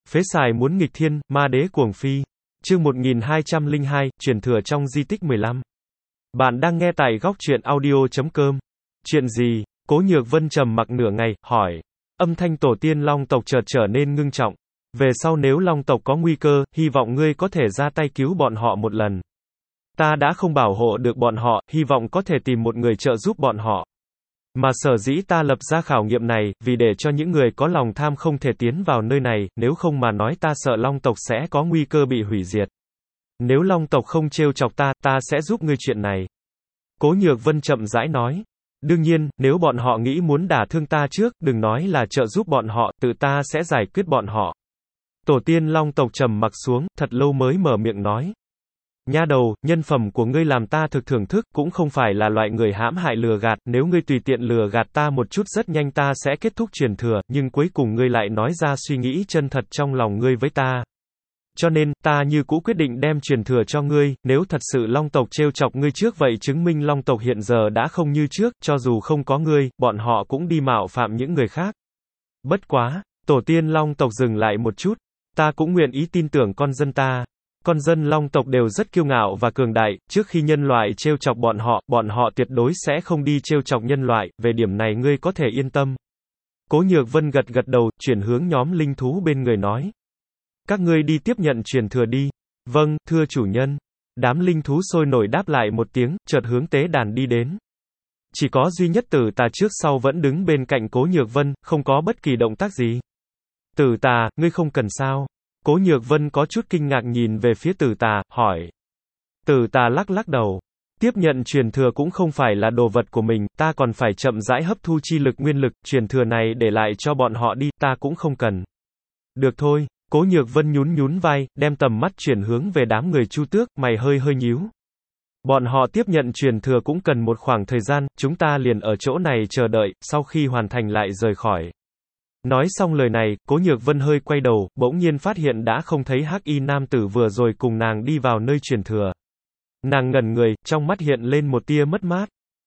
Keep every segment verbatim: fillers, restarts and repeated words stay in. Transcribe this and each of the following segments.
Phế xài muốn nghịch thiên, ma đế cuồng phi. Chương một nghìn hai trăm lẻ hai, truyền thừa trong di tích mười lăm. Bạn đang nghe tại góc truyện audio chấm com. Chuyện gì? Cố Nhược Vân trầm mặc nửa ngày, hỏi. Âm thanh tổ tiên Long tộc chợt trở nên ngưng trọng. Về sau nếu Long tộc có nguy cơ, hy vọng ngươi có thể ra tay cứu bọn họ một lần. Ta đã không bảo hộ được bọn họ, hy vọng có thể tìm một người trợ giúp bọn họ. Mà sở dĩ ta lập ra khảo nghiệm này, vì để cho những người có lòng tham không thể tiến vào nơi này, nếu không mà nói ta sợ Long tộc sẽ có nguy cơ bị hủy diệt. Nếu Long tộc không trêu chọc ta, ta sẽ giúp ngươi chuyện này. Cố Nhược Vân chậm rãi nói. Đương nhiên, nếu bọn họ nghĩ muốn đả thương ta trước, đừng nói là trợ giúp bọn họ, tự ta sẽ giải quyết bọn họ. Tổ tiên Long tộc trầm mặc xuống, thật lâu mới mở miệng nói. Nha đầu, nhân phẩm của ngươi làm ta thực thưởng thức, cũng không phải là loại người hãm hại lừa gạt, nếu ngươi tùy tiện lừa gạt ta một chút rất nhanh ta sẽ kết thúc truyền thừa, nhưng cuối cùng ngươi lại nói ra suy nghĩ chân thật trong lòng ngươi với ta. Cho nên, ta như cũ quyết định đem truyền thừa cho ngươi, nếu thật sự Long tộc trêu chọc ngươi trước vậy chứng minh Long tộc hiện giờ đã không như trước, cho dù không có ngươi, bọn họ cũng đi mạo phạm những người khác. Bất quá, tổ tiên Long tộc dừng lại một chút, ta cũng nguyện ý tin tưởng con dân ta. Con dân Long tộc đều rất kiêu ngạo và cường đại, trước khi nhân loại trêu chọc bọn họ, bọn họ tuyệt đối sẽ không đi trêu chọc nhân loại, về điểm này ngươi có thể yên tâm. Cố Nhược Vân gật gật đầu, chuyển hướng nhóm linh thú bên người nói. Các ngươi đi tiếp nhận truyền thừa đi. Vâng, thưa chủ nhân. Đám linh thú sôi nổi đáp lại một tiếng, chợt hướng tế đàn đi đến. Chỉ có duy nhất Tử Tà trước sau vẫn đứng bên cạnh Cố Nhược Vân, không có bất kỳ động tác gì. Tử Tà, ngươi không cần sao? Cố Nhược Vân có chút kinh ngạc nhìn về phía Tử Tà, hỏi. Tử Tà lắc lắc đầu. Tiếp nhận truyền thừa cũng không phải là đồ vật của mình, ta còn phải chậm rãi hấp thu chi lực nguyên lực, truyền thừa này để lại cho bọn họ đi, ta cũng không cần. Được thôi, Cố Nhược Vân nhún nhún vai, đem tầm mắt chuyển hướng về đám người Chu Tước, mày hơi hơi nhíu. Bọn họ tiếp nhận truyền thừa cũng cần một khoảng thời gian, chúng ta liền ở chỗ này chờ đợi, sau khi hoàn thành lại rời khỏi. Nói xong lời này, Cố Nhược Vân hơi quay đầu, bỗng nhiên phát hiện đã không thấy hắc y nam tử vừa rồi cùng nàng đi vào nơi truyền thừa. Nàng ngẩn người, trong mắt hiện lên một tia mất mát.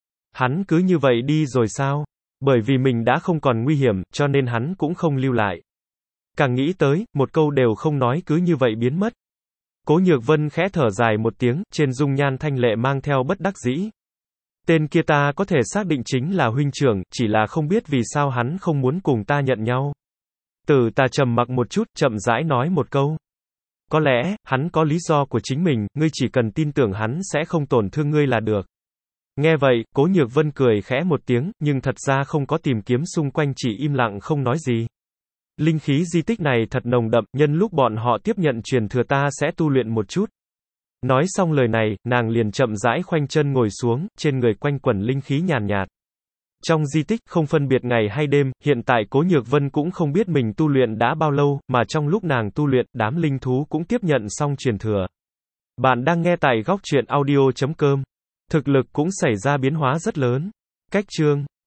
Hắn cứ như vậy đi rồi sao? Bởi vì mình đã không còn nguy hiểm, cho nên hắn cũng không lưu lại. Càng nghĩ tới, một câu đều không nói cứ như vậy biến mất. Cố Nhược Vân khẽ thở dài một tiếng, trên dung nhan thanh lệ mang theo bất đắc dĩ. Tên kia ta có thể xác định chính là huynh trưởng, chỉ là không biết vì sao hắn không muốn cùng ta nhận nhau. Tử Tà trầm mặc một chút, chậm rãi nói một câu. Có lẽ, hắn có lý do của chính mình, ngươi chỉ cần tin tưởng hắn sẽ không tổn thương ngươi là được. Nghe vậy, Cố Nhược Vân cười khẽ một tiếng, nhưng thật ra không có tìm kiếm xung quanh chỉ im lặng không nói gì. Linh khí di tích này thật nồng đậm, nhân lúc bọn họ tiếp nhận truyền thừa ta sẽ tu luyện một chút. Nói xong lời này, nàng liền chậm rãi khoanh chân ngồi xuống, trên người quanh quẩn linh khí nhàn nhạt. Trong di tích, không phân biệt ngày hay đêm, hiện tại Cố Nhược Vân cũng không biết mình tu luyện đã bao lâu, mà trong lúc nàng tu luyện, đám linh thú cũng tiếp nhận xong truyền thừa. Bạn đang nghe tại góc truyện audio chấm com. Thực lực cũng xảy ra biến hóa rất lớn. Cách chương